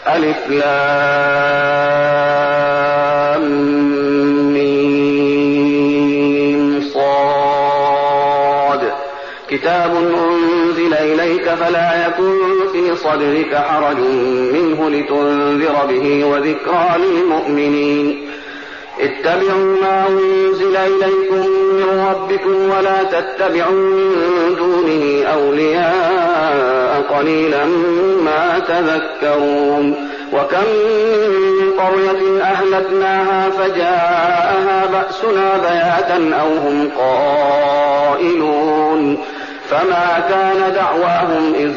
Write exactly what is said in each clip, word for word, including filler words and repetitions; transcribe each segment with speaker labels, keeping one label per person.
Speaker 1: ألف لام ميم صاد كتاب أنزل إليك فلا يكن في صدرك حرج منه لتنذر به وذكرى للمؤمنين اتبعوا ما أنزل إليكم من ربكم ولا تتبعوا من دونه أولياء قليلا ما تذكرون وكم من قرية أهلكناها فجاءها بأسنا بياتا أو هم قائلون فما كان دعواهم إذ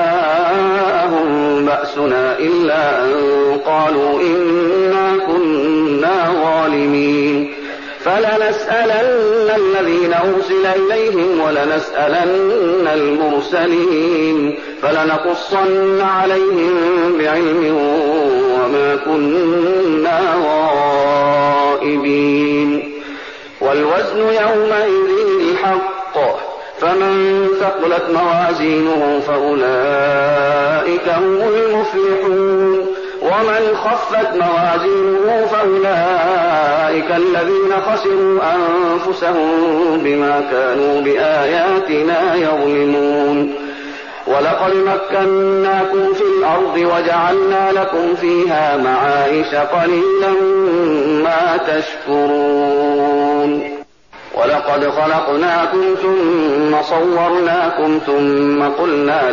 Speaker 1: جاءهم بأسنا إلا أن قالوا إنا كنا ظالمين فلنسألن الذين أرسل إليهم ولنسألن المرسلين فلنقصن عليهم بعلم وما كنا غائبين والوزن يومئذ الحق فمن ثقلت موازينه فأولئك هم المفلحون ومن خفت موازينه فأولئك الذين خسروا أنفسهم بما كانوا بآياتنا يظلمون ولقد مكناكم في الأرض وجعلنا لكم فيها معايش قليلا ما تشكرون ولقد خلقناكم ثم صورناكم ثم قلنا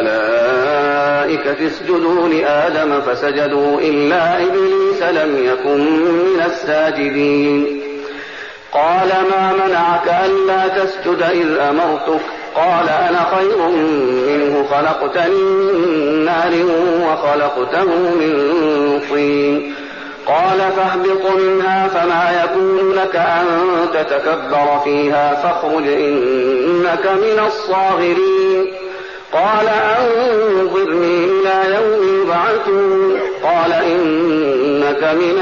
Speaker 1: للملائكة اسجدوا لآدم فسجدوا إلا إبليس لم يكن من الساجدين قال ما منعك ألا تسجد إذ أمرتك قال أنا خير منه خلقتني من نار وخلقته من طين قال فاهبط منها فما يكون لك أن تتكبر فيها فاخرج إنك من الصاغرين قال أنظرني إلى يوم يبعثون قال إنك من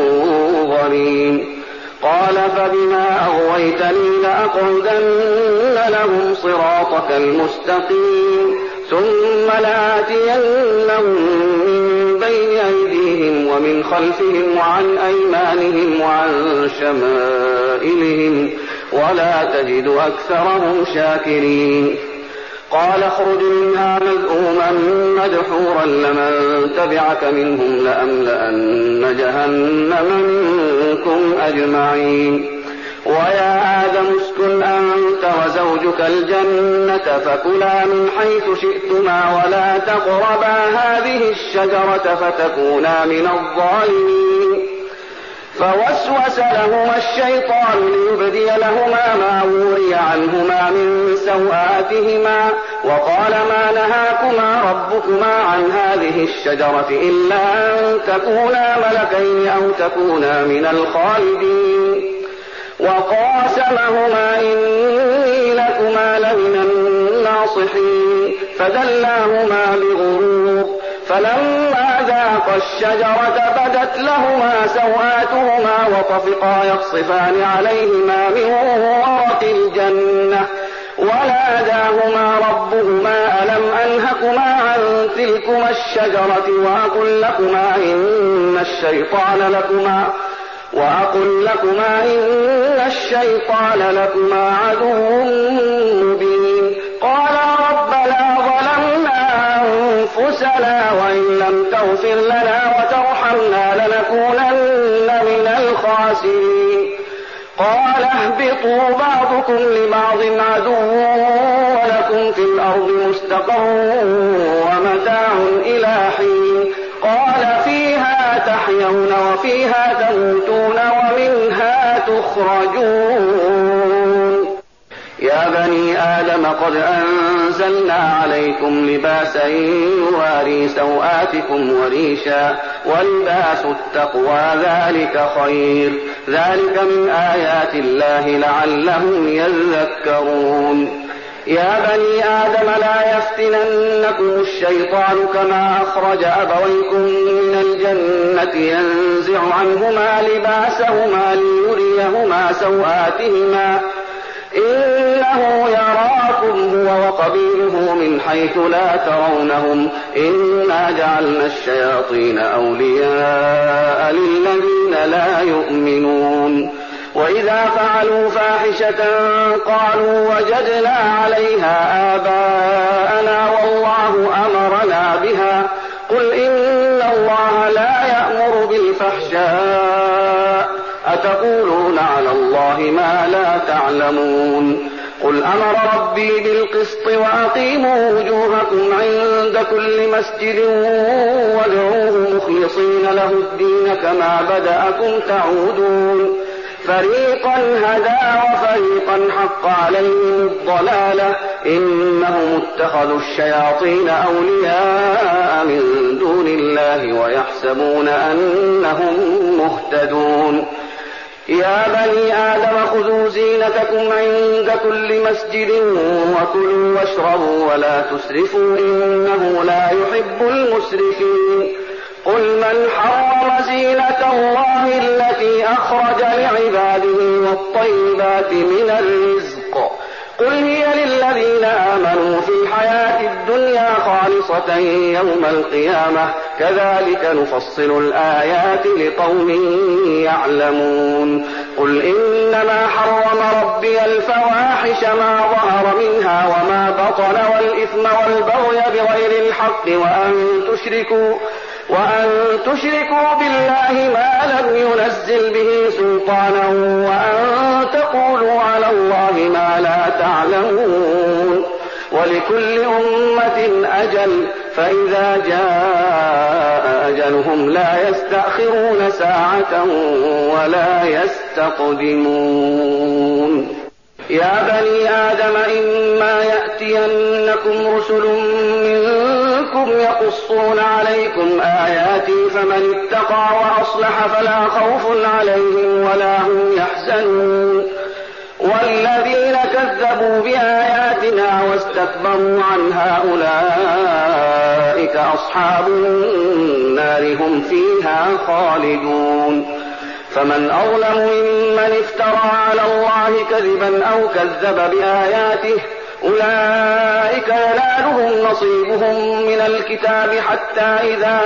Speaker 1: المنظرين قال فبما أغويتني لأقعدن لهم صراطك المستقيم ثم لآتينهم من بين أيديهم ومن خلفهم وعن أيمانهم وعن شمائلهم ولا تجد أكثرهم شاكرين قال اخرج منها مذءوما مدحورا لمن تبعك منهم لأملأن جهنم منكم أجمعين ويا آدم اسكن أنت وزوجك الجنة فكلا من حيث شئتما ولا تقربا هذه الشجرة فتكونا من الظالمين فوسوس لهما الشيطان ليبدي لهما ما وري عنهما من سوآتهما وقال ما نهاكما ربكما عن هذه الشجرة إلا أن تكونا ملكين أو تكونا من الخالدين وقاسمهما إني لكما لمن الناصحين فدلاهما بغرور فلما ذاقا الشجرة بدت لهما سوآتهما وطفقا يخصفان عليهما من ورق الجنة وناداهما ربهما ألم أنهكما عن تلكما الشجرة وأقل لكما إن الشيطان لكما وأقل لكما إن الشيطان لكما عدو مبين قال ربنا ظلمنا أنفسنا وإن لم تغفر لنا وترحمنا لنكونن من الخاسرين قال اهبطوا بعضكم لبعض عدو ولكم في الأرض مستقر ومتاع إلى حين قال فيها تحيون وفيها تموتون ومنها تخرجون يا بني آدم قد أنزلنا عليكم لباسا يواري سوآتكم وريشا ولباس التقوى ذلك خير ذلك من آيات الله لعلهم يذكرون يا بني آدم لا يفتننكم الشيطان كما أخرج أبويكم من الجنة ينزع عنهما لباسهما ليريهما سوآتهما إنه يراكم يراكم هو وقبيله من حيث لا ترونهم إنا جعلنا الشياطين أولياء للذين لا يؤمنون وإذا فعلوا فاحشة قالوا وجدنا عليها آباءنا والله أمرنا بها قل إن الله لا يأمر بالفحشاء أتقولون على الله ما لا تعلمون قل أمر ربي بالقسط وأقيموا وجوهكم عند كل مسجد وادعوه مخلصين له الدين كما بدأكم تعودون فريقا هدى وفريقا حق عليهم الضلالة إنهم اتخذوا الشياطين أولياء من دون الله ويحسبون أنهم مهتدون يا بني آدم خذوا زينتكم عند كل مسجد وكلوا واشربوا ولا تسرفوا إنه لا يحب المسرفين قل من حرم زينة الله التي أخرج لعباده والطيبات من الرزق قل هي للذين آمنوا في الحياة الدنيا خالصة يوم القيامة كذلك نفصل الآيات لقوم يعلمون قل إنما حرم ربي الفواحش ما ظهر منها وما بطن والإثم والبغي بغير الحق وأن تشركوا وأن تشركوا بالله ما لم ينزل به سلطانا وأن تقولوا على الله ما لا تعلمون ولكل أمة أجل فإذا جاء أجلهم لا يستأخرون ساعة ولا يستقدمون يا بني آدم إما يأتينكم رسل منكم يقصون عليكم آياتي فمن اتقى وأصلح فلا خوف عليهم ولا هم يحزنون والذين كذبوا بآياتنا واستكبروا عنها أولئك أصحاب النار هم فيها خالدون فمن أظلم ممن افترى على الله كذبا أو كذب بآياته أولئك ينالهم نصيبهم من الكتاب حتى إذا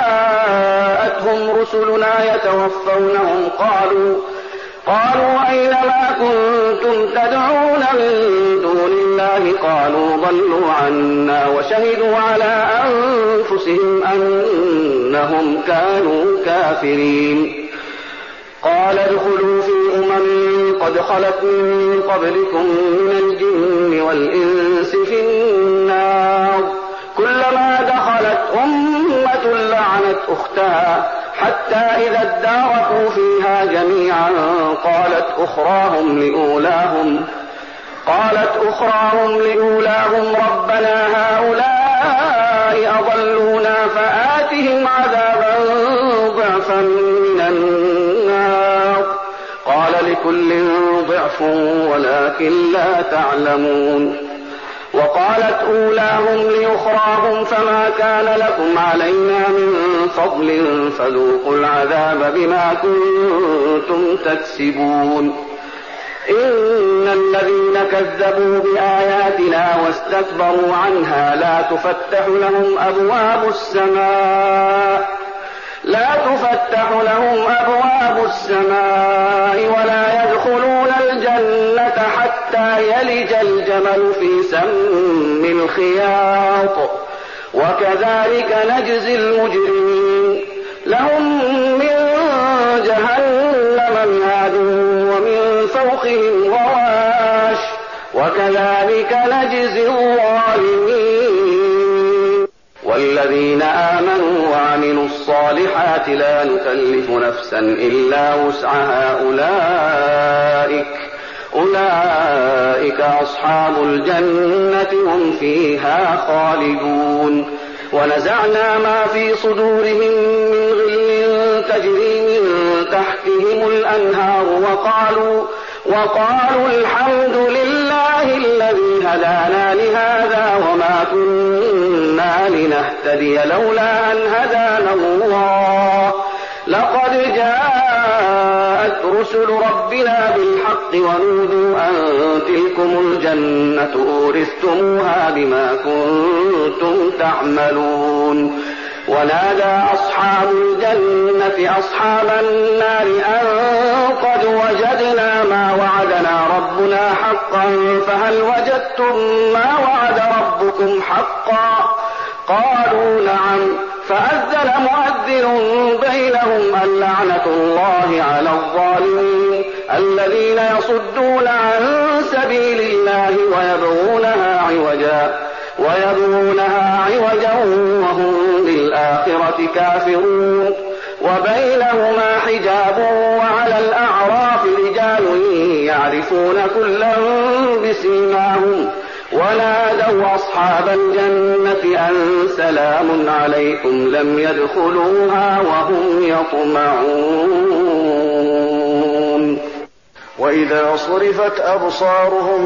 Speaker 1: جاءتهم رسلنا يتوفونهم قالوا قالوا أين ما كنتم تدعون من دون الله قالوا ضلوا عنا وشهدوا على أنفسهم أنهم كانوا كافرين قال ادخلوا في أمم قد خلت من قبلكم من الجن والإنس في النار كلما دخلت أمة لعنت أختها حتى إذا اداركوا فيها جميعا قالت أخراهم لأولاهم قالت أخراهم لأولاهم ربنا هؤلاء أضلونا فآتهم عذابا ضعفا من النار قال لكل ضعف ولكن لا تعلمون وقالت أولاهم لأخراهم فما كان لكم علينا من فضل فذوقوا العذاب بما كنتم تكسبون إن الذين كذبوا بآياتنا واستكبروا عنها لا تفتح لهم أبواب السماء لا تفتح لهم أبواب السماء ولا يدخلون الجنة حتى يلج الجمل في سم الخياط وكذلك نجزي المجرمين لهم من جهنم مهاد ومن فوقهم غواش وكذلك نجزي الظالمين والذين آمنوا وعملوا الصالحات لا نكلف نفسا إلا وسعها أولئك أولئك أصحاب الجنة هم فيها خالدون ونزعنا ما في صدورهم من غل تجري من تحتهم الأنهار وقالوا وقالوا الحمد لله الذي هدانا لهذا وما كنا لنهتدي لولا أن هدانا الله لقد جاء جاءت رسل ربنا بالحق ونودوا أن تلكم الجنة أورثتموها بما كنتم تعملون. ونادى أصحاب الجنة أصحاب النار أن قد وجدنا ما وعدنا ربنا حقا فهل وجدتم ما وعد ربكم حقا؟ قالوا نعم. فأذن مؤذن بينهم اللعنة الله على الظالمين الذين يصدون عن سبيل الله ويبغونها عوجا ويبغونها عوجا وهم بالآخرة كافرون. وبينهما حجاب وعلى الأعراف رجال يعرفون كلا بسيماهم ونادوا أصحاب الجنة أن سلام عليكم لم يدخلوها وهم يطمعون.
Speaker 2: وإذا صرفت أبصارهم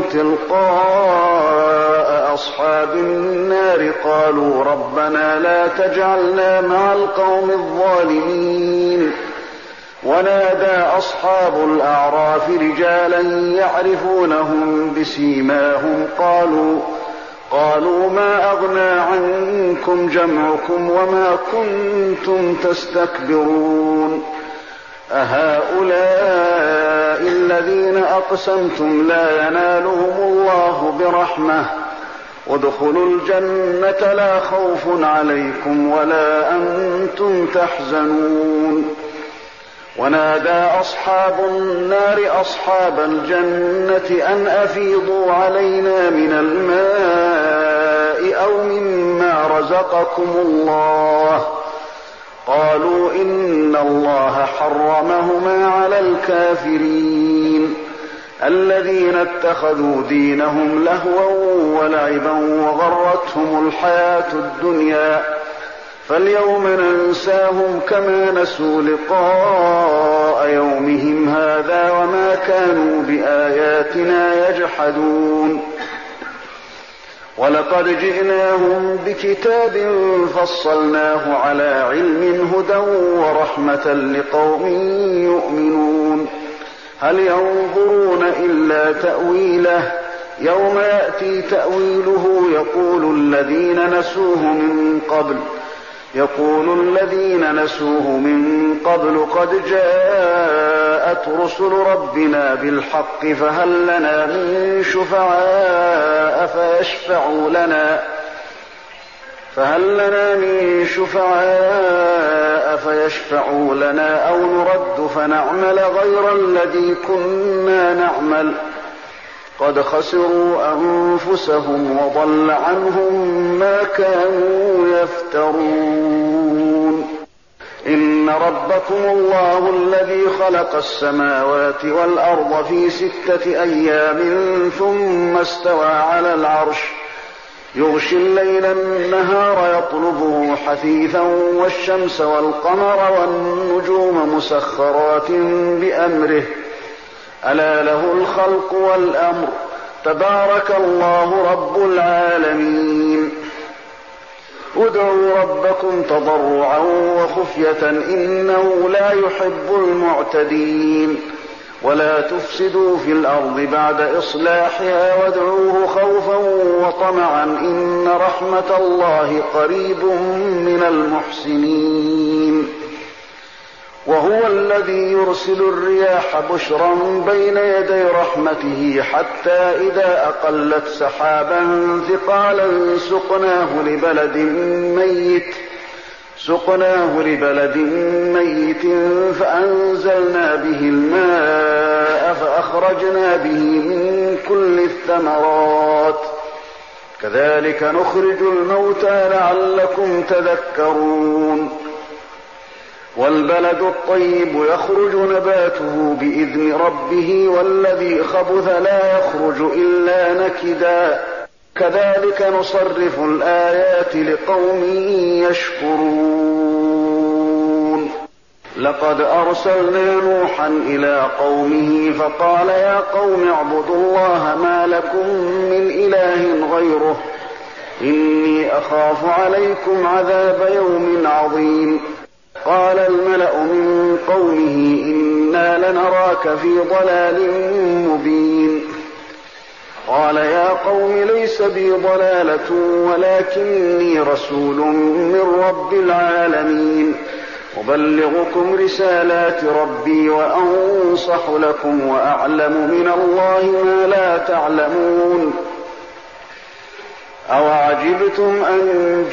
Speaker 2: تلقاء أصحاب النار قالوا ربنا لا تجعلنا مع القوم الظالمين. ونادى أصحاب الأعراف رجالا يعرفونهم بسيماهم قالوا قالوا ما أغنى عنكم جمعكم وما كنتم تستكبرون أهؤلاء الذين أقسمتم لا ينالهم الله برحمة ادخلوا الجنة لا خوف عليكم ولا أنتم تحزنون. ونادى أصحاب النار أصحاب الجنة أن أفيضوا علينا من الماء أو مما رزقكم الله قالوا إن الله حرمهما على الكافرين الذين اتخذوا دينهم لهوا ولعبا وغرتهم الحياة الدنيا فاليوم ننساهم كما نسوا لقاء يومهم هذا وما كانوا بآياتنا يجحدون. ولقد جئناهم بكتاب فصلناه على علم هدى ورحمة لقوم يؤمنون هل ينظرون إلا تأويله يوم يأتي تأويله يقول الذين نسوه من قبل يقول الذين نسوه من قبل قد جاءت رسل ربنا بالحق فهل لنا من شفعاء فيشفعوا لنا فهل لنا من شفعاء فيشفعوا لنا أو نرد فنعمل غير الذي كنا نعمل قد خسروا أنفسهم وضل عنهم ما كانوا يفترون. إن ربكم الله الذي خلق السماوات والأرض في ستة أيام ثم استوى على العرش يغشي الليل النهار يطلبه حثيثا والشمس والقمر والنجوم مسخرات بأمره ألا له الخلق والأمر تبارك الله رب العالمين. ادعوا ربكم تضرعا وخفية إنه لا يحب المعتدين ولا تفسدوا في الأرض بعد إصلاحها وادعوه خوفا وطمعا إن رحمة الله قريب من المحسنين. وهو الذي يرسل الرياح بشرا بين يدي رحمته حتى إذا أقلت سحابا ثقالا سقناه لبلد ميت سقناه لبلد ميت فأنزلنا به الماء فأخرجنا به من كل الثمرات كذلك نخرج الموتى لعلكم تذكرون. والبلد الطيب يخرج نباته بإذن ربه والذي خبث لا يخرج إلا نكدا كذلك نصرف الآيات لقوم يشكرون. لقد أرسلنا نوحا إلى قومه فقال يا قوم اعبدوا الله ما لكم من إله غيره إني أخاف عليكم عذاب يوم عظيم. قال الملأ من قومه إنا إنا لنراك في ضلال مبين. قال يا قوم ليس بي ضلالة ولكني رسول من رب العالمين أبلغكم رسالات ربي وأنصح لكم وأعلم من الله ما لا تعلمون. أوعجبتم أن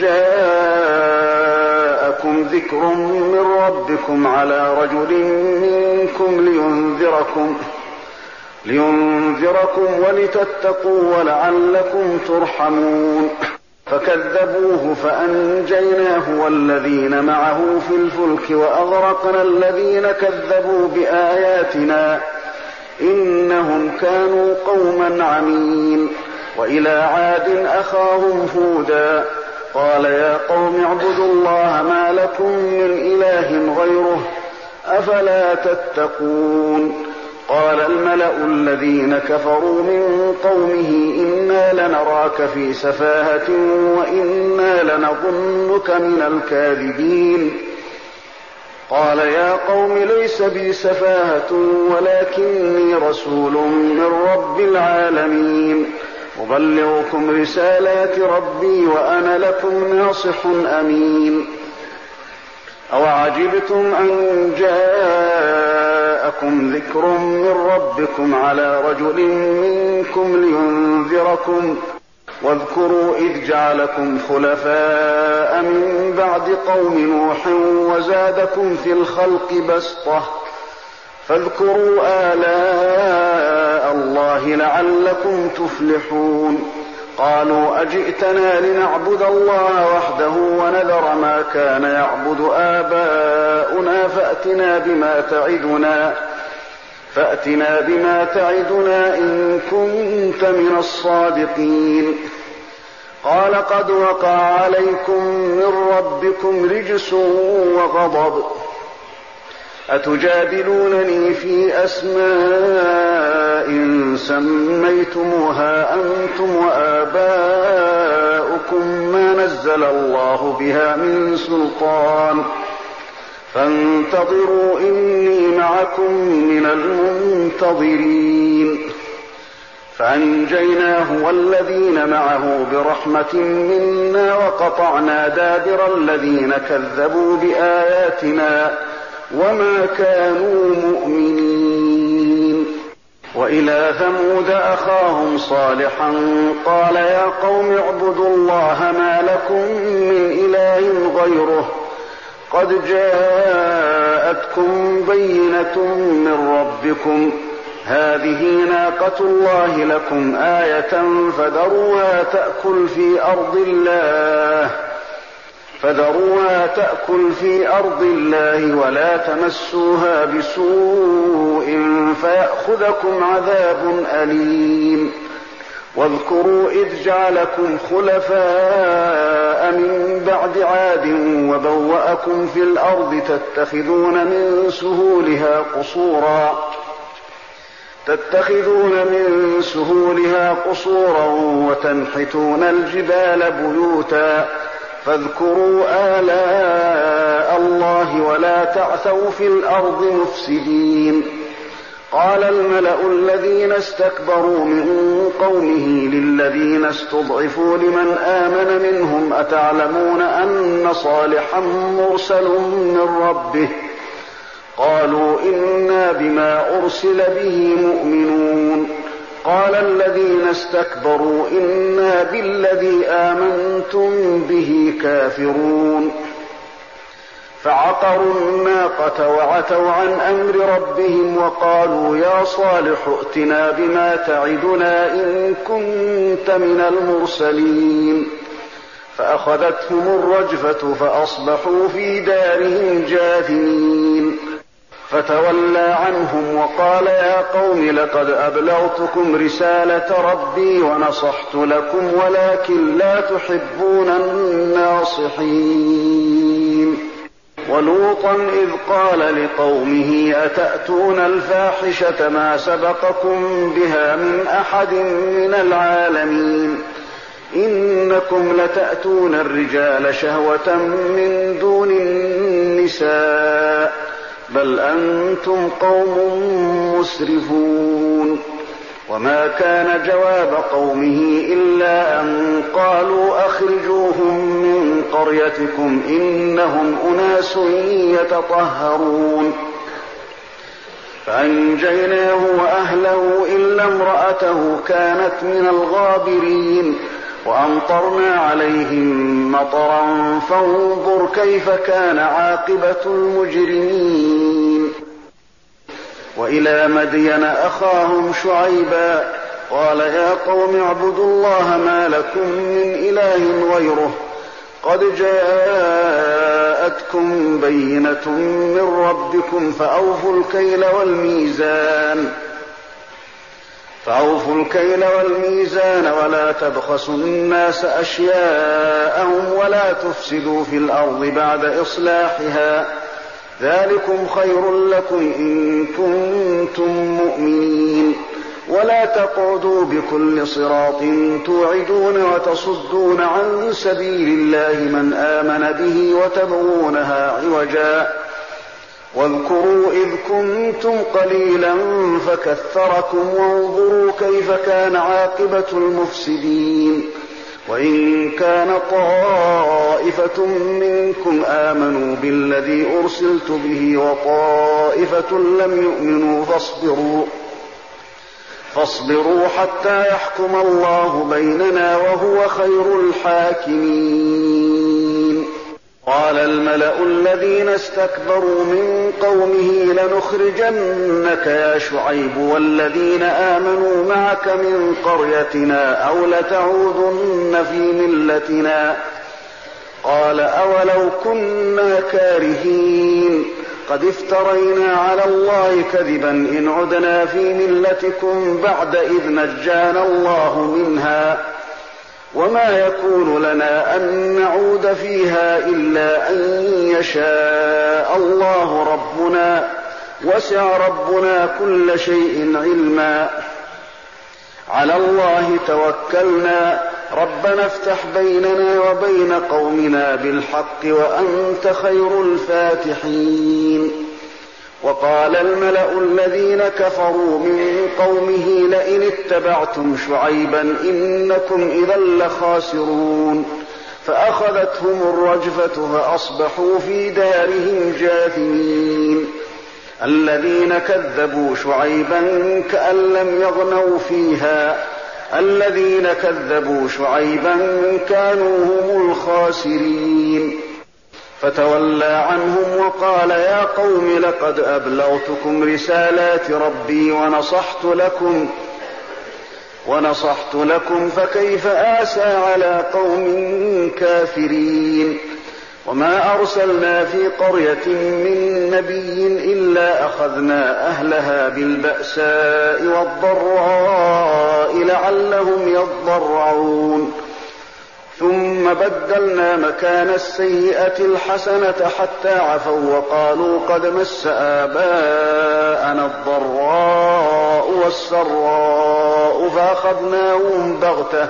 Speaker 2: جاءكم ذكر من ربكم على رجل منكم لينذركم لينذركم ولتتقوا ولعلكم ترحمون. فكذبوه فأنجيناه والذين معه في الفلك وأغرقنا الذين كذبوا بآياتنا إنهم كانوا قوما عمين. وإلى عاد أخاهم هودا قال يا قوم اعبدوا الله ما لكم من إله غيره أفلا تتقون. قال الملأ الذين كفروا من قومه إنا لنراك في سفاهة وإنا لنظنك من الكاذبين. قال يا قوم ليس بي سفاهة ولكني رسول من رب العالمين أبلغكم رسالات ربي وأنا لكم ناصح أمين. أوعجبتم أن جاءكم ذكر من ربكم على رجل منكم لينذركم واذكروا إذ جعلكم خلفاء من بعد قوم نوح وزادكم في الخلق بسطة فاذكروا آلاء الله لعلكم تفلحون. قالوا أجئتنا لنعبد الله وحده ونذر ما كان يعبد آباؤنا فأتنا بما تعدنا فأتنا بما تعدنا إن كنت من الصادقين. قال قد وقع عليكم من ربكم رجس وغضب أتجادلونني في أسماء سميتموها أنتم وآباؤكم ما نزل الله بها من سلطان فانتظروا إني معكم من المنتظرين. فأنجيناه والذين معه برحمة منا وقطعنا دابر الذين كذبوا بآياتنا وما كانوا مؤمنين. وإلى ثمود أخاهم صالحا قال يا قوم اعبدوا الله ما لكم من إله غيره قد جاءتكم بينة من ربكم هذه ناقة الله لكم آية فذروها تأكل في أرض الله فذروها تأكل في أرض الله ولا تمسوها بسوء فيأخذكم عذاب أليم. واذكروا إذ جعلكم خلفاء من بعد عاد وبوأكم في الأرض تتخذون من سهولها قصورا تتخذون من سهولها قصورا وتنحتون الجبال بيوتا فاذكروا آلاء الله ولا تعثوا في الأرض مفسدين. قال الملأ الذين استكبروا من قومه للذين استضعفوا لمن آمن منهم أتعلمون أن صالحا مرسل من ربه قالوا إنا بما أرسل به مؤمنون. قال الذين استكبروا إنا بالذي آمنتم به كافرون. فعقروا الناقة وعتوا عن أمر ربهم وقالوا يا صالح ائتنا بما تعدنا إن كنت من المرسلين. فأخذتهم الرجفة فأصبحوا في دارهم جاثمين. فتولى عنهم وقال يا قوم لقد أبلغتكم رسالة ربي ونصحت لكم ولكن لا تحبون الناصحين. ولوطا إذ قال لقومه أتأتون الفاحشة ما سبقكم بها من أحد من العالمين إنكم لتأتون الرجال شهوة من دون النساء بل أنتم قوم مسرفون. وما كان جواب قومه إلا أن قالوا أخرجوهم من قريتكم إنهم أناس يتطهرون. فأنجيناه وأهله إلا امرأته كانت من الغابرين وأمطرنا عليهم مطرا فانظر كيف كان عاقبة المجرمين. وإلى مدين أخاهم شعيبا قال يا قوم اعبدوا الله ما لكم من إله غيره قد جاءتكم بينة من ربكم فأوفوا الكيل والميزان فأوفوا الكيل والميزان ولا تبخسوا الناس أشياءهم ولا تفسدوا في الأرض بعد إصلاحها ذلكم خير لكم إن كنتم مؤمنين. ولا تقعدوا بكل صراط توعدون وتصدون عن سبيل الله من آمن به وتبغونها عوجا واذكروا إذ كنتم قليلا فكثركم وانظروا كيف كان عاقبة المفسدين. وإن كان طائفة منكم آمنوا بالذي أرسلت به وطائفة لم يؤمنوا فاصبروا فاصبروا حتى يحكم الله بيننا وهو خير الحاكمين. قال الملأ الذين استكبروا من قومه لنخرجنك يا شعيب والذين آمنوا معك من قريتنا أو لتعودن في ملتنا. قال أولو كنا كارهين قد افترينا على الله كذبا إن عدنا في ملتكم بعد إذ نجانا الله منها وما يكون لنا أن نعود فيها إلا أن يشاء الله ربنا وسع ربنا كل شيء علما. على الله توكلنا ربنا افتح بيننا وبين قومنا بالحق وأنت خير الفاتحين. وقال الملأ الذين كفروا من قومه لئن اتبعتم شعيبا إنكم إذا لخاسرون. فأخذتهم الرجفة فأصبحوا في دارهم جاثمين. الذين كذبوا شعيبا كأن لم يغنوا فيها الذين كذبوا شعيبا كانوا هم الخاسرين. فتولى عنهم وقال يا قوم لقد أبلغتكم رسالات ربي ونصحت لكم ونصحت لكم فكيف آسى على قوم كافرين. وما أرسلنا في قرية من نبي إلا أخذنا أهلها بالبأساء والضراء لعلهم يضرعون ثم بدلنا مكان السيئة الحسنة حتى عفوا وقالوا قد مس آباءنا الضراء والسراء فأخذناهم بغتة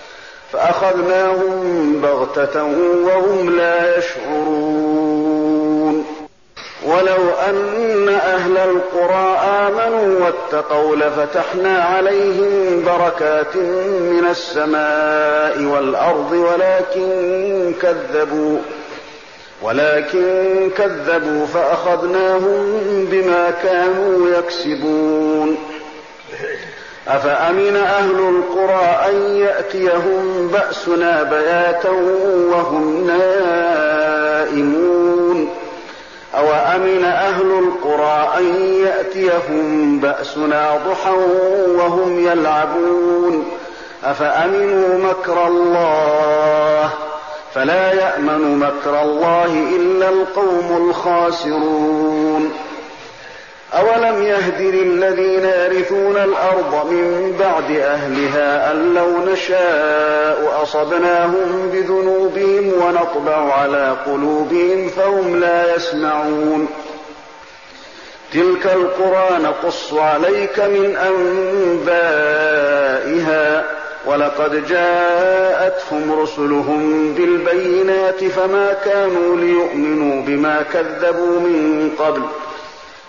Speaker 2: فأخذناهم بغتة وهم لا يشعرون. ولو أن أهل القرى آمنوا واتقوا لفتحنا عليهم بركات من السماء والأرض ولكن كذبوا ولكن كذبوا فأخذناهم بما كانوا يكسبون. أفأمن أهل القرى أن يأتيهم بأسنا بياتا وهم نائمون أو أمن أهل القرى أن يأتيهم بأسنا ضحى وهم يلعبون. أفأمنوا مكر الله فلا يأمن مكر الله إلا القوم الخاسرون. أولم يهد للذين يرثون الأرض من بعد أهلها أن لو نشاء أصبناهم بذنوبهم ونطبع على قلوبهم فهم لا يسمعون. تلك القرى نقص عليك من أنبائها ولقد جاءتهم رسلهم بالبينات فما كانوا ليؤمنوا بما كذبوا من قبل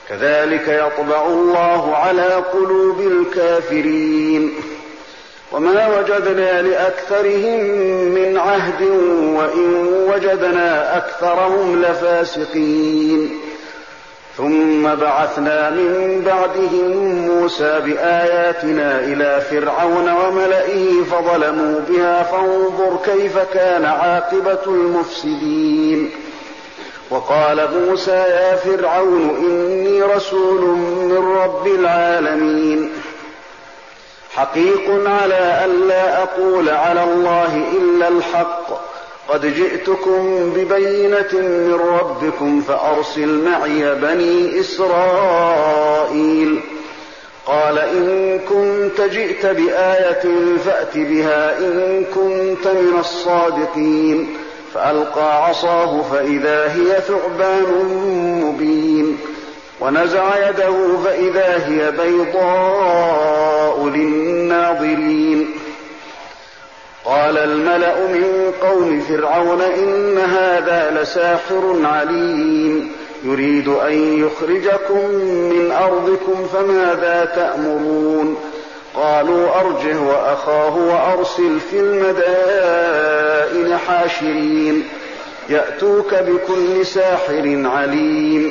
Speaker 2: كذلك يطبع الله على قلوب الكافرين. وما وجدنا لأكثرهم من عهد وإن وجدنا أكثرهم لفاسقين. ثم بعثنا من بعدهم موسى بآياتنا إلى فرعون وملئه فظلموا بها فانظر كيف كان عاقبة المفسدين. وقال موسى يا فرعون إني رسول من رب العالمين حقيق على ألا أقول على الله إلا الحق قد جئتكم ببينة من ربكم فأرسل معي بني إسرائيل. قال إن كنت جئت بآية فأت بها إن كنت من الصادقين. فألقى عصاه فإذا هي ثعبان مبين ونزع يده فإذا هي بيضاء للناظرين. قال الملأ من قوم فرعون إن هذا لساحر عليم يريد أن يخرجكم من أرضكم فماذا تأمرون. قالوا أرجه وأخاه وأرسل في المدائن حاشرين يأتوك بكل ساحر عليم.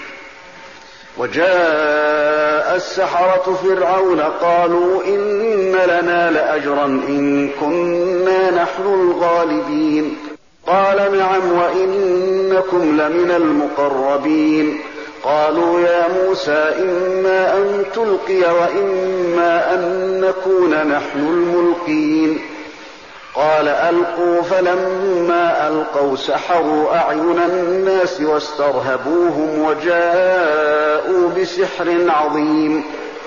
Speaker 2: وجاء السحرة فرعون قالوا إن لنا لأجرا إن كنا نحن الغالبين. قال نعم وإنكم لمن المقربين. قالوا يا موسى إما أن تلقي وإما أن نكون نحن الملقين. قال ألقوا فلما ألقوا سحروا أعين الناس واسترهبوهم وجاءوا بسحر عظيم.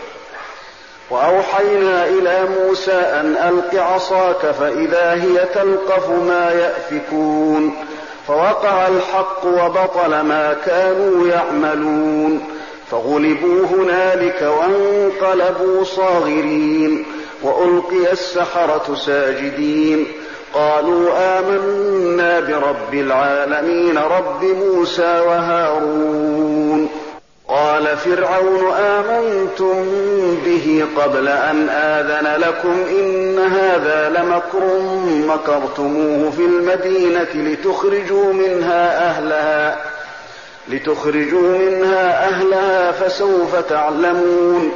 Speaker 2: وأوحينا إلى موسى أن ألق عصاك فإذا هي تلقف ما يأفكون. فوقع الحق وبطل ما كانوا يعملون فغلبوا هنالك وانقلبوا صاغرين وألقي السحرة ساجدين. قالوا آمنا برب العالمين رب موسى وهارون. قال فرعون آمنتم به قبل أن آذن لكم إن هذا لمكر مكرتموه في المدينة لتخرجوا منها أهلها لتخرجوا منها أهلها فسوف تعلمون.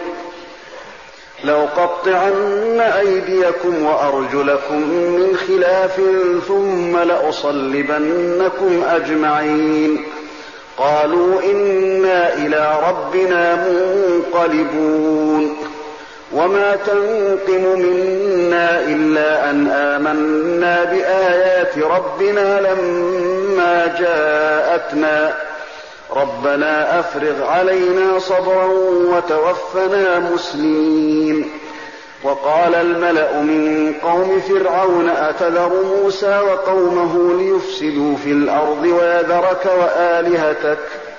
Speaker 2: لأقطعن أيديكم وأرجلكم من خلاف ثم لأصلبنكم أجمعين. قالوا إنا إلى ربنا منقلبون. وما تنقم منا إلا أن آمنا بآيات ربنا لما جاءتنا ربنا أفرغ علينا صبرا وتوفنا مسلمين. وقال الملأ من قوم فرعون أتذر موسى وقومه ليفسدوا في الأرض ويذرك وآلهتك.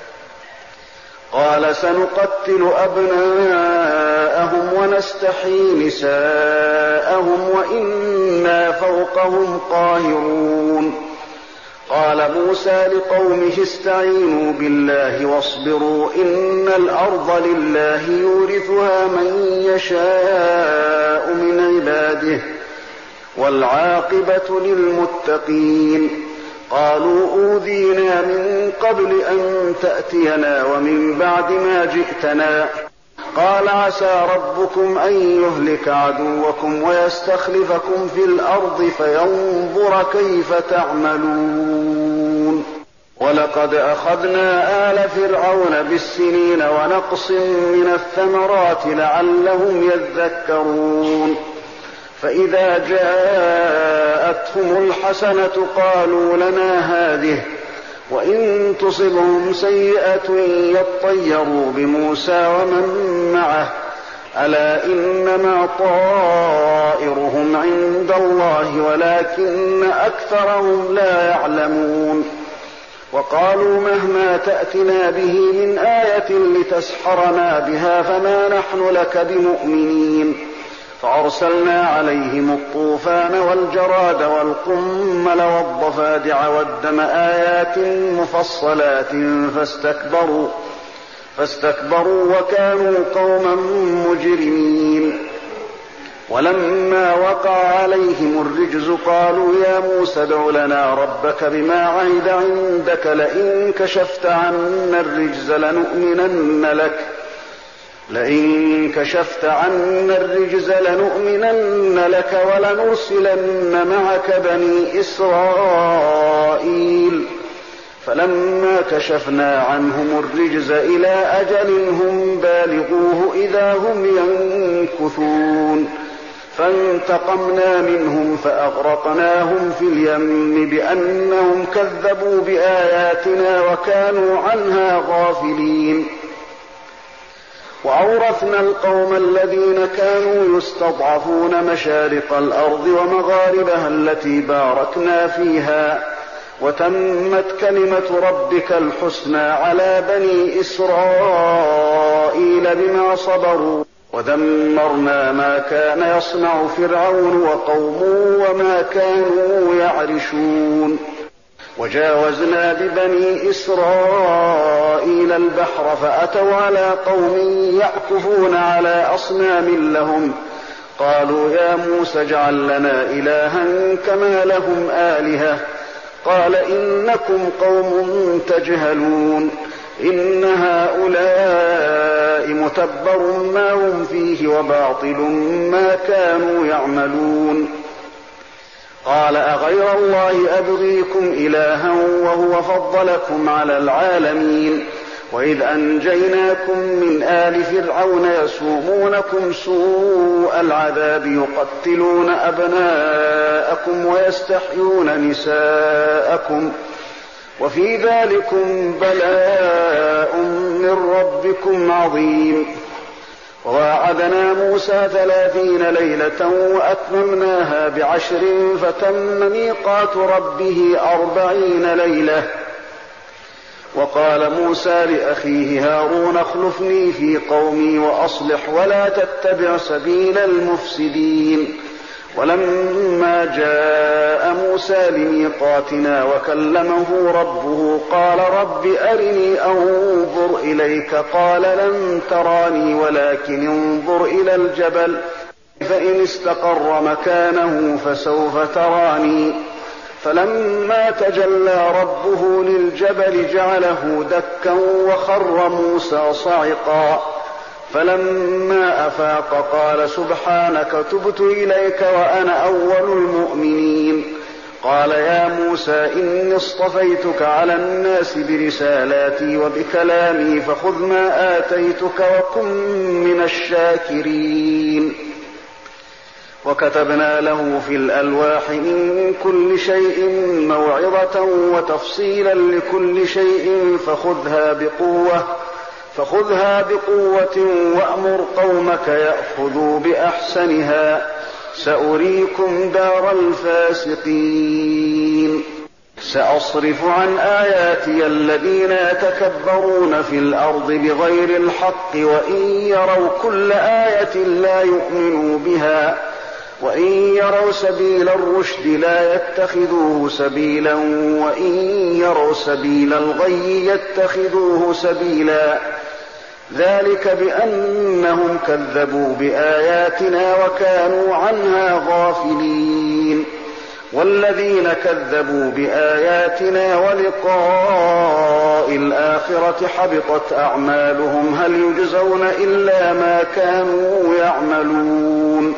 Speaker 2: قال سنقتل أبناءهم ونستحيي نساءهم وإنا فوقهم قاهرون. قال موسى لقومه استعينوا بالله واصبروا إن الأرض لله يورثها من يشاء من عباده والعاقبة للمتقين. قالوا أوذينا من قبل أن تأتينا ومن بعد ما جئتنا. قال عسى ربكم أن يهلك عدوكم ويستخلفكم في الأرض فينظر كيف تعملون. ولقد أخذنا آل فرعون بالسنين ونقص من الثمرات لعلهم يذكرون. فإذا جاءتهم الحسنة قالوا لنا هذه وإن تصبهم سيئة يطيروا بموسى ومن معه ألا إنما طائرهم عند الله ولكن أكثرهم لا يعلمون. وقالوا مهما تأتنا به من آية لتسحرنا بها فما نحن لك بمؤمنين. فأرسلنا عليهم الطوفان والجراد والقمل والضفادع والدم آيات مفصلات فاستكبروا فاستكبروا وكانوا قوما مجرمين. ولما وقع عليهم الرجز قالوا يا موسى ادع لنا ربك بما عهد عندك لئن كشفت عنا الرجز لنؤمنن لك لئن كشفت عنا الرجز لنؤمنن لك ولنرسلن معك بني إسرائيل. فلما كشفنا عنهم الرجز إلى أجل هم بالغوه إذا هم ينكثون فانتقمنا منهم فأغرقناهم في اليم بأنهم كذبوا بآياتنا وكانوا عنها غافلين. وأورثنا القوم الذين كانوا يستضعفون مشارق الأرض ومغاربها التي باركنا فيها وتمت كلمة ربك الحسنى على بني إسرائيل بما صبروا ودمرنا ما كان يصنع فرعون وقومه وما كانوا يعرشون. وجاوزنا ببني إسرائيل البحر فأتوا على قوم يعكفون على أصنام لهم قالوا يا موسى اجعل لنا إلها كما لهم آلهة قال إنكم قوم تجهلون إن هؤلاء متبر ما هم فيه وباطل ما كانوا يعملون. قال أغير الله أبغيكم إلها وهو فضلكم على العالمين وإذ أنجيناكم من آل فرعون يسومونكم سوء العذاب يقتلون أبناءكم ويستحيون نساءكم وفي ذلكم بلاء من ربكم عظيم. وواعدنا موسى ثلاثين ليلة وأتممناها بعشر فتم ميقات ربه أربعين ليلة. وقال موسى لأخيه هارون اخلفني في قومي وأصلح ولا تتبع سبيل المفسدين. ولما جاء موسى لميقاتنا وكلمه ربه قال رب أرني أنظر إليك قال لن تراني ولكن انظر إلى الجبل فإن استقر مكانه فسوف تراني. فلما تجلى ربه للجبل جعله دكا وخر موسى صعقا. فلما أفاق قال سبحانك تبت إليك وأنا أول المؤمنين. قال يا موسى إني اصطفيتك على الناس برسالاتي وبكلامي فخذ ما آتيتك وكن من الشاكرين. وكتبنا له في الألواح من كل شيء موعظة وتفصيلا لكل شيء فخذها بقوة فخذها بقوة وأمر قومك يأخذوا بأحسنها سأريكم دار الفاسقين. سأصرف عن آياتي الذين يتكبرون في الأرض بغير الحق وإن يروا كل آية لا يؤمنوا بها وإن يروا سبيل الرشد لا يتخذوه سبيلا وإن يروا سبيل الغي يتخذوه سبيلا. ذلك بأنهم كذبوا بآياتنا وكانوا عنها غافلين. والذين كذبوا بآياتنا ولقاء الآخرة حبطت أعمالهم هل يجزون إلا ما كانوا يعملون.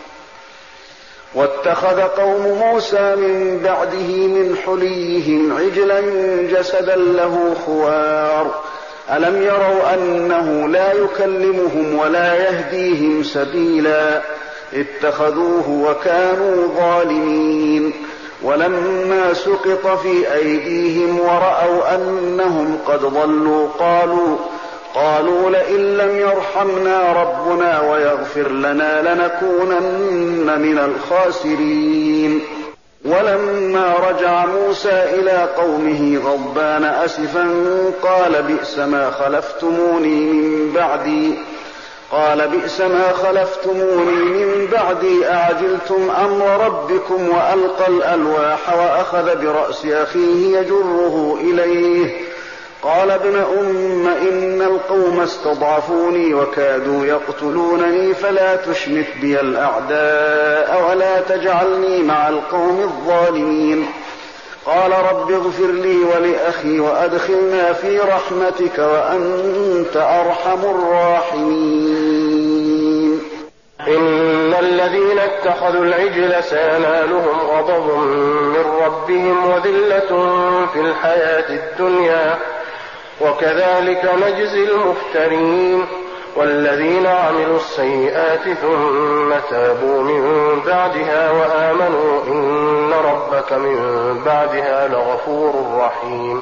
Speaker 2: واتخذ قوم موسى من بعده من حليهم عجلا جسدا له خوار ألم يروا أنه لا يكلمهم ولا يهديهم سبيلا اتخذوه وكانوا ظالمين. ولما سقط في أيديهم ورأوا أنهم قد ضلوا قالوا قالوا لئن لم يرحمنا ربنا ويغفر لنا لنكونن من الخاسرين. ولما رجع موسى إلى قومه غضبان أسفا قال بئس ما خلفتموني من بعدي قال بئس ما خلفتموني من بعدي أعجلتم أمر ربكم وألقى الألواح وأخذ برأس أخيه يجره إليه قال ابن أم إن القوم استضعفوني وكادوا يقتلونني فلا تشمت بي الأعداء ولا تجعلني مع القوم الظالمين. قال رب اغفر لي ولأخي وأدخلنا في رحمتك وأنت أرحم الراحمين.
Speaker 3: إن الذين اتخذوا العجل سينالهم غضب من ربهم وذلة في الحياة الدنيا وكذلك نجزي المفترين. والذين عملوا السيئات ثم تابوا من بعدها وآمنوا إن ربك من بعدها لغفور رحيم.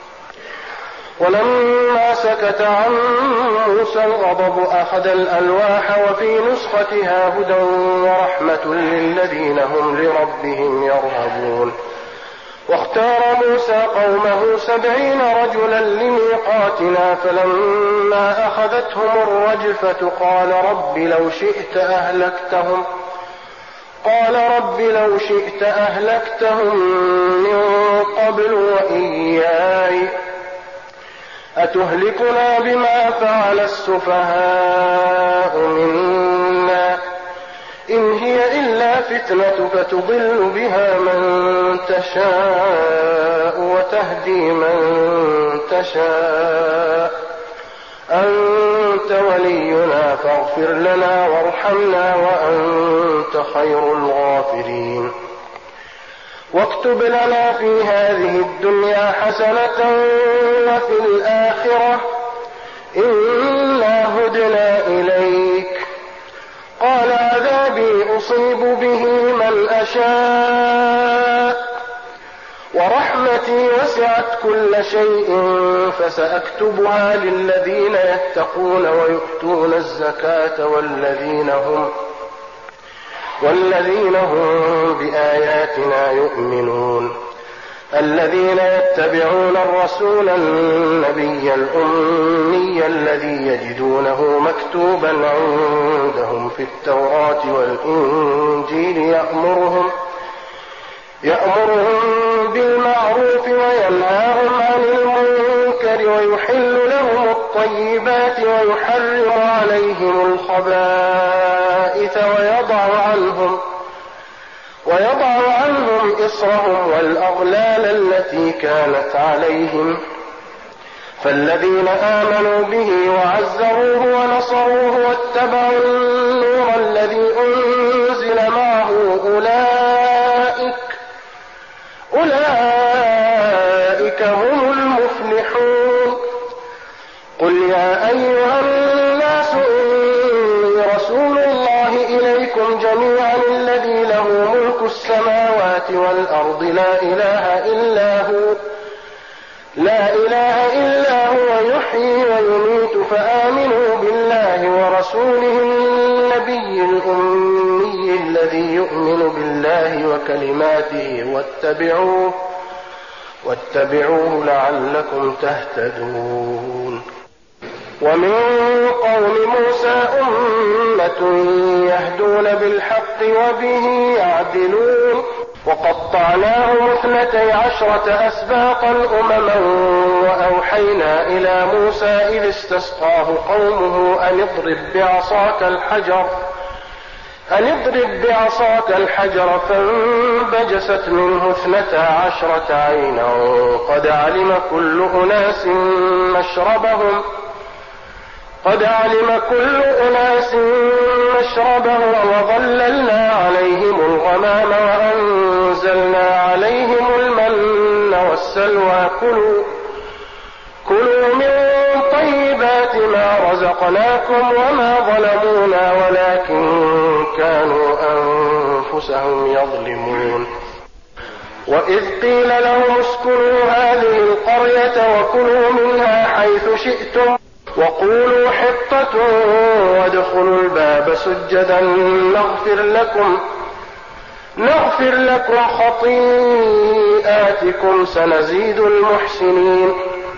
Speaker 3: ولما سكت عن موسى الغضب أخذ الألواح وفي نسختها هدى ورحمة للذين هم لربهم يرهبون. واختار موسى قومه سبعين رجلا لميقاتنا فلما أخذتهم الرجفة قال رب لو شئت أهلكتهم قال رب لو شئت أهلكتهم من قبل وإياي أتهلكنا بما فعل السفهاء منا إن هي إلا فتنتك تضل بها من تشاء وتهدي من تشاء أنت ولينا فاغفر لنا وارحمنا وأنت خير الغافرين. واكتب لنا في هذه الدنيا حسنة وفي الآخرة إنا هدنا إليك. قال عذابي أصيب به من أشاء ورحمتي وسعت كل شيء فسأكتبها للذين يتقون ويؤتون الزكاة والذين هم والذين هم بآياتنا يؤمنون. الذين يتبعون الرسول النبي الأمي الذي يجدونه مكتوبا عندهم في التوراة والإنجيل يأمرهم يأمرهم بالمعروف وينهاهم عن المنكر ويحل لهم الطيبات ويحرم عليهم الخبائث ويضع عنهم ويضع عنهم إصرهم والأغلال التي كانت عليهم. فالذين آمنوا به وعزروه ونصروه واتبعوا النور الذي أنزل معه أولئك أولئك هم المفلحون. قل يا أيها الناس إني رسول الله إليكم جميعا الذي له ملك السماوات والأرض لا إله إلا هو لا إله إلا هو يحيي ويميت فآمنوا بالله ورسوله النبي الأمي الذي يؤمن بالله وكلماته واتبعوه واتبعوه لعلكم تهتدون. ومن قوم موسى أمة يهدون بالحق وبه يعدلون. وقطعناهم اثنتي عشرة أسباطا أمما وأوحينا إلى موسى إذ استسقاه قومه أن اضرب بعصاك الحجر أن اضرب بعصاك الحجر فانبجست منه اثنتا عشرة عينا قد علم كل أناس مشربهم قد علم كل أناس مشربهم وظللنا عليهم الغمام وأنزلنا عليهم المن والسلوى كلوا كلوا من طيبات ما رزقناكم وما ظلمونا ولكن كانوا أنفسهم يظلمون. وإذ قيل لهم اسكنوا هذه القرية وكلوا منها حيث شئتم وقولوا حطة وادخلوا الباب سجدا نغفر لكم نغفر لكم خطيئاتكم سنزيد المحسنين.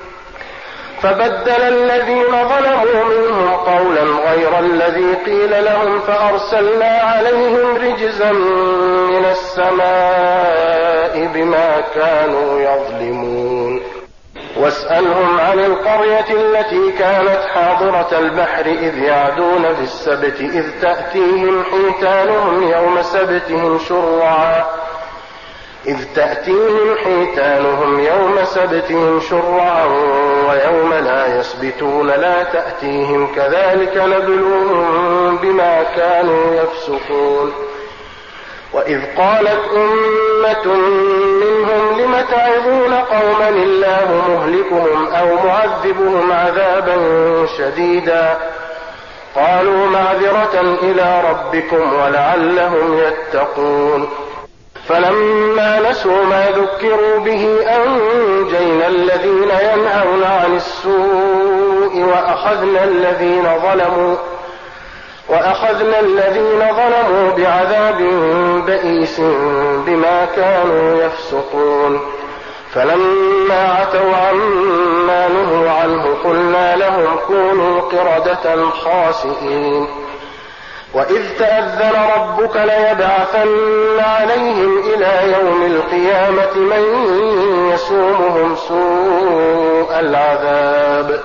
Speaker 3: فبدل الذين ظلموا منهم قولا غير الذي قيل لهم فأرسلنا عليهم رجزا من السماء بما كانوا يظلمون. واسألهم عن القرية التي كانت حاضرة البحر إذ يعدون في السبت إذ تأتيهم حيتانهم يوم سبتهم شرعا إذ تأتيهم حيتانهم يوم سبتهم شرعا ويوم لا يسبتون لا تأتيهم كذلك نبلوهم بما كانوا يفسقون. وإذ قالت أمة منهم لم تعظون قوما الله مهلكهم أو معذبهم عذابا شديدا قالوا معذرة إلى ربكم ولعلهم يتقون. فلما نسوا ما ذكروا به أنجينا الذين ينهون عن السوء وأخذنا الذين ظلموا وأخذنا الذين ظلموا بعذاب بئيس بما كانوا يفسقون. فلما عتوا عما نهوا عنه قلنا لهم كونوا قردة خاسئين. وإذ تأذن ربك ليبعثن عليهم إلى يوم القيامة من يسومهم سوء العذاب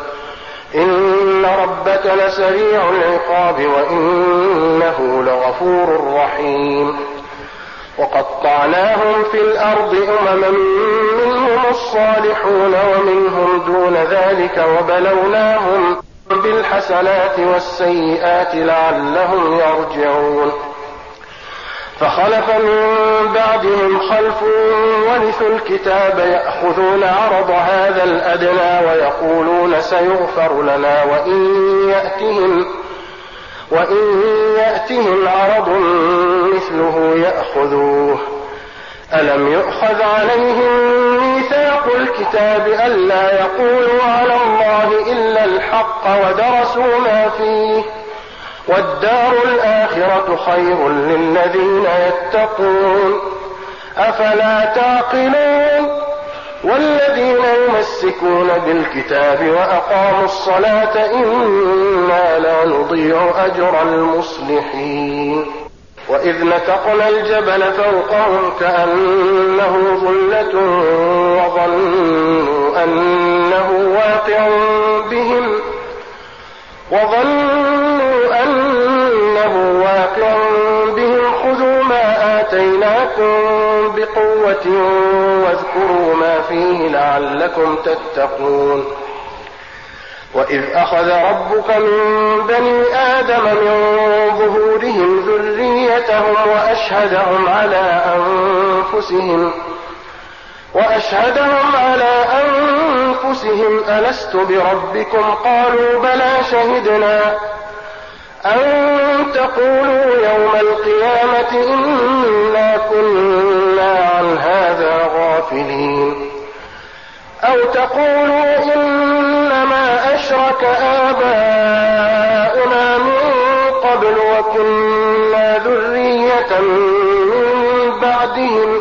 Speaker 3: إن ربك لسريع العقاب وإنه لغفور رحيم. وقطعناهم في الأرض أمما منهم الصالحون ومنهم دون ذلك وبلوناهم بالحسنات والسيئات لعلهم يرجعون. فخلف من بعدهم خلف ورثوا الكتاب يأخذون عرض هذا الأدنى ويقولون سيغفر لنا وإن يأتهم, وإن يأتهم عرض مثله يأخذوه. ألم يؤخذ عليهم ميثاق الكتاب ألا يقولوا على الله إلا الحق ودرسوا ما فيه والدار الآخرة خير للذين يتقون أفلا تعقلون. والذين يمسكون بالكتاب وأقاموا الصلاة إنا لا نضيع أجر المصلحين. وإذ نتقنا الجبل فوقهم كأنه ظلة وظنوا أنه واقع بهم وظنوا أنه واقع بهم خذوا ما آتيناكم بقوة واذكروا ما فيه لعلكم تتقون. وإذ أخذ ربك من بني آدم من ظهورهم ذريتهم وأشهدهم على أنفسهم وأشهدهم على أنفسهم ألست بربكم قالوا بلى شهدنا أن تقولوا يوم القيامة إنا كنا عن هذا غافلين أو تقولوا إنما أشرك آباؤنا من قبل وكنا ذرية من بعدهم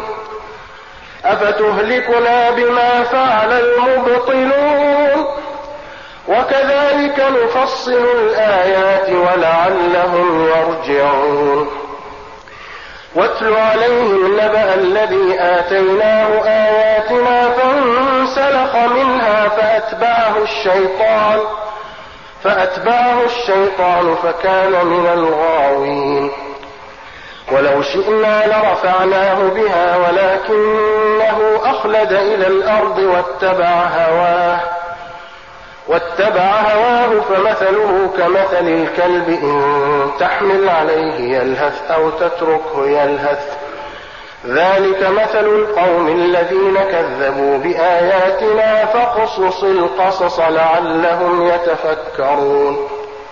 Speaker 3: أفتهلكنا بما فعل المبطلون وكذلك نفصل الآيات ولعلهم يرجعون. واتل عليهم نبأ الذي آتيناه آياتنا فانسلخ منها فأتبعه الشيطان فأتبعه الشيطان فكان من الغاوين. ولو شئنا لرفعناه بها ولكنه أخلد إلى الأرض واتبع هواه واتبع هواه فمثله كمثل الكلب إن تحمل عليه يلهث أو تتركه يلهث ذلك مثل القوم الذين كذبوا بآياتنا فاقصص القصص لعلهم يتفكرون.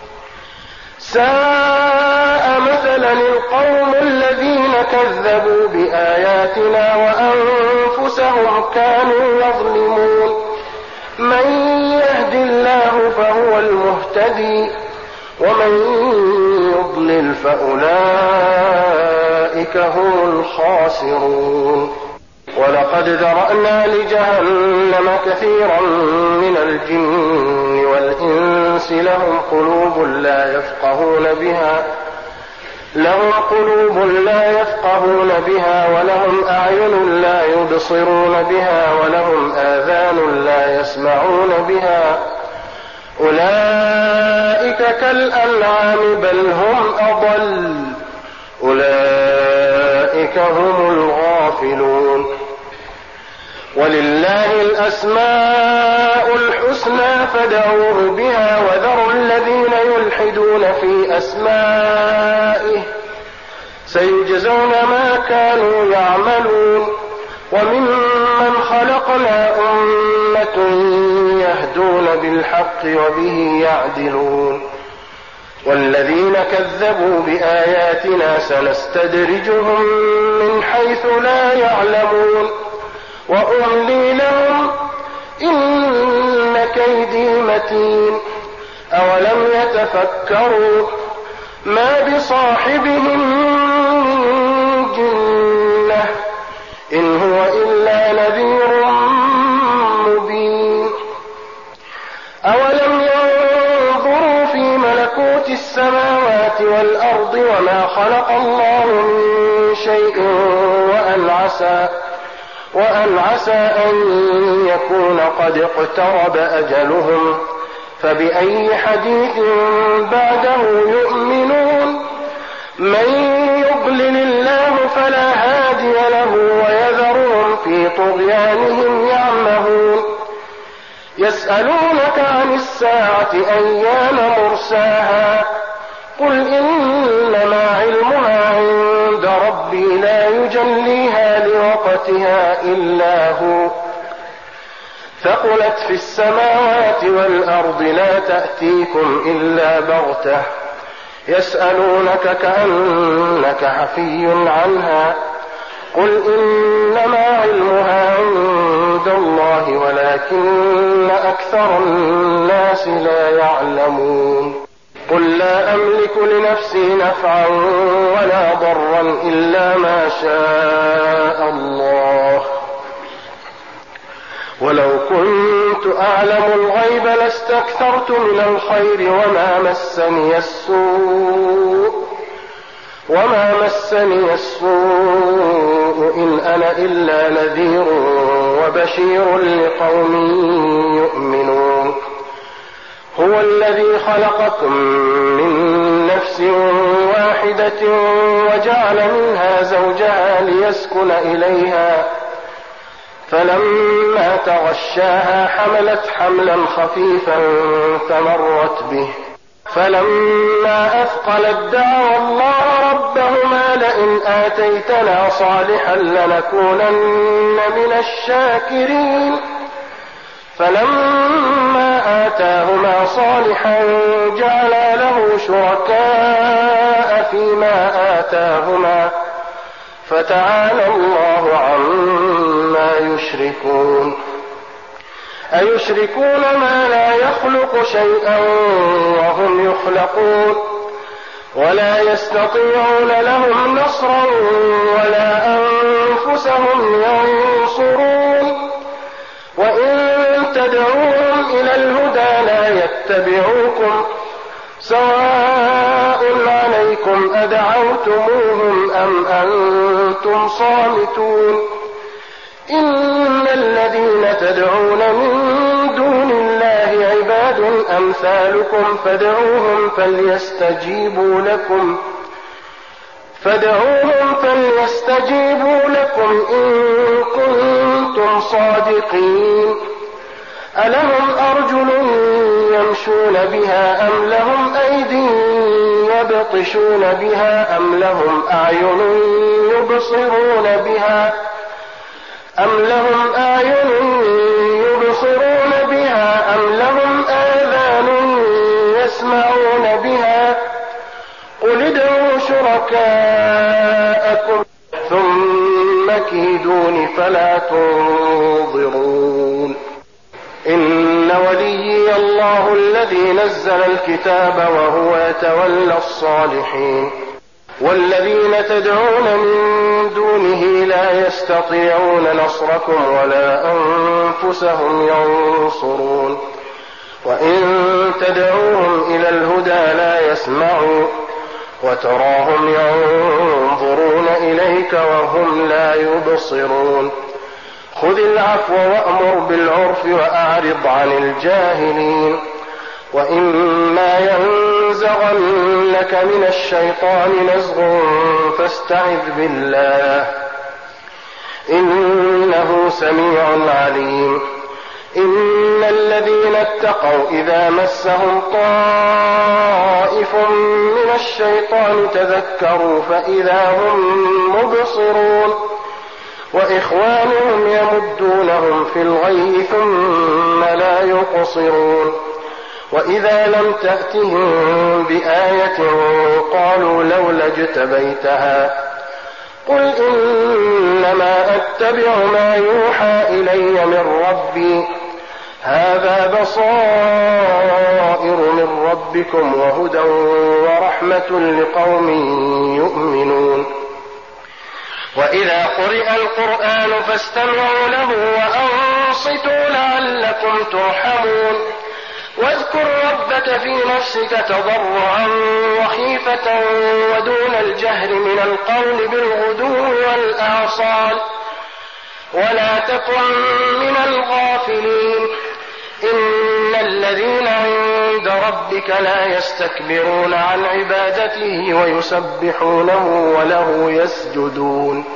Speaker 3: ساء مثلا القوم الذين كذبوا بآياتنا وأنفسهم كانوا يظلمون. من يهد الله فهو المهتدي ومن يضلل فأولئك هم الخاسرون. ولقد ذرأنا لجهنم كثيرا من الجن والإنس لهم قلوب لا يفقهون بها لهم قلوب لا يفقهون بها ولهم أعين لا يبصرون بها ولهم آذان لا يسمعون بها أولئك كالأنعام بل هم أضل أولئك هم الغافلون ولله الأسماء الحسنى فادعوه بها وذروا الذين يلحدون في أسمائه سيجزون ما كانوا يعملون وممن خلقنا أمة يهدون بالحق وبه يعدلون والذين كذبوا بآياتنا سنستدرجهم من حيث لا يعلمون وأملي لهم إن كيدي متين أولم يتفكروا ما بصاحبهم من جنة إن هو إلا نذير مبين أولم ينظروا في ملكوت السماوات والأرض وما خلق الله من شيء وأن عسى وأن عسى أن يكون قد اقترب أجلهم فبأي حديث بعده يؤمنون من يضلل الله فلا هادي له ويذرهم في طغيانهم يعمهون يسألونك عن الساعة أيان مرساها قل إنما علمها عند ربي لا يجليها لوقتها إلا هو ثقلت في السماوات والأرض لا تأتيكم إلا بغتة يسألونك كأنك حفي عنها قل إنما علمها عند الله ولكن أكثر الناس لا يعلمون قل لا أملك لنفسي نفعا ولا ضرا إلا ما شاء الله ولو كنت أعلم الغيب لاستكثرت من الخير وما مسني السوء وما مسني السوء إن أنا إلا نذير وبشير لقوم يؤمنون هو الذي خلقكم من نفس واحدة وجعل منها زوجها ليسكن إليها فلما تغشاها حملت حملا خفيفا فمرت به فلما أثقلت دعوا الله ربهما لئن آتيتنا صالحا لنكونن من الشاكرين فلما آتاهما صالحا جعلا له شركاء فيما آتاهما فتعالى الله عما يشركون أيشركون ما لا يخلق شيئا وهم يخلقون ولا يستطيعون لهم نصرا ولا أنفسهم ينصرون وإن تدعوهم إلى الهدى لا يتبعوكم سواء عليكم أدعوتموهم أم أنتم صامتون إن الذين تدعون من دون الله عباد أمثالكم فادعوهم فليستجيبوا لكم فادعوهم فليستجيبوا لكم إن كنتم صادقين ألهم أرجل يمشون بها أم لهم أيدي يبطشون بها أم لهم أعين يبصرون بها أم لهم أعين يبصرون بها أم لهم آذان يسمعون بها قل ادعوا شركاءكم ثم كيدون فلا تنظرون إن وليي الله الذي نزل الكتاب وهو يتولى الصالحين والذين تدعون من دونه لا يستطيعون نصركم ولا أنفسهم وتراهم ينظرون إليك وهم لا يبصرون خذ العفو وأمر بالعرف وأعرض عن الجاهلين وإما ينزغنك من الشيطان نزغ فاستعذ بالله إنه سميع عليم إن الذين اتقوا إذا مسهم طائف من الشيطان تذكروا فإذا هم مبصرون وإخوانهم يمدونهم في الغي ثم لا يقصرون وإذا لم تأتهم بآية قالوا لولا اجتبيتها قل إنما أتبع ما يوحى إلي من ربي هذا بصائر من ربكم وهدى ورحمة لقوم يؤمنون وإذا قرئ القرآن فاستمعوا له وأنصتوا لعلكم ترحمون واذكر ربك في نفسك تضرعا وخيفة ودون الجهر من القول بالغدو والآصال ولا تكن من الغافلين إن الذين عند ربك لا يستكبرون عن عبادته ويسبحونه وله يسجدون